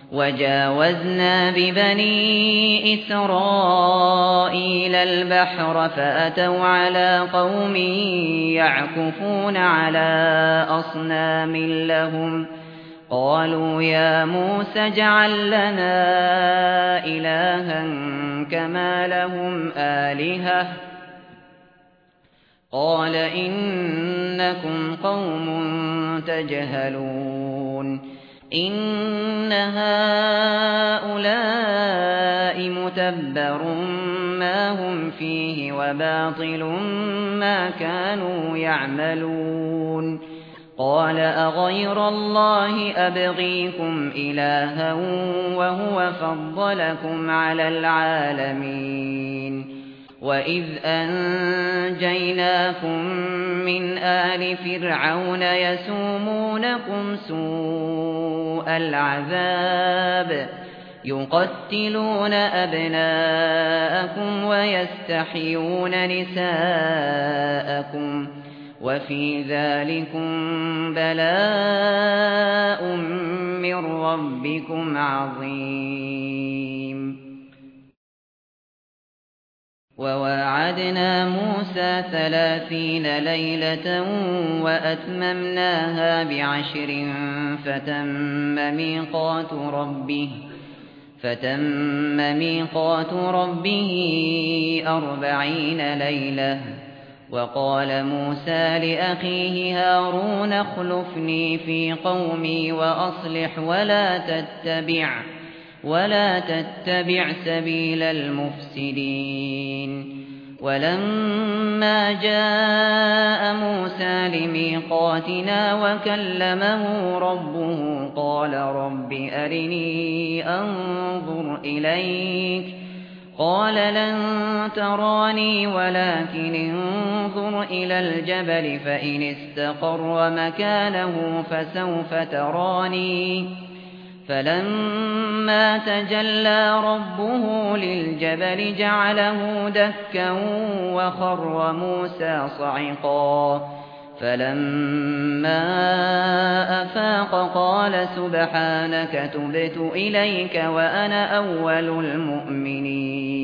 وجاوزنا ببني إسرائيل البحر فأتوا على قوم يعكفون على أصنام لهم قالوا يا موسى اجعل لنا إلها كما لهم آلهة قال إنكم قوم تجهلون إن هؤلاء متبر ما هم فيه وباطل ما كانوا يعملون قال أغير الله أبغيكم إلها وهو فضلكم على العالمين وإذ أنجيناكم من آل فرعون يسومونكم سوء العذاب يقتلون أبناءكم ويستحيون نساءكم وفي ذلكم بلاء من ربكم عظيم وواعدنا موسى 30 ليلة وأتممناها ب10 فتم ميقات ربه 40 ليلة وقال موسى لأخيه هارون اخلفني في قومي وأصلح ولا تتبع سبيل المفسدين ولما جاء موسى لميقاتنا وكلمه ربه قال رب أرني أنظر إليك قال لن تراني ولكن انظر إلى الجبل فإن استقر مكانه فسوف تراني فلما تجلى ربه للجبل جعله دكا وخر موسى صعقا فلما أفاق قال سبحانك تبت إليك وأنا أول المؤمنين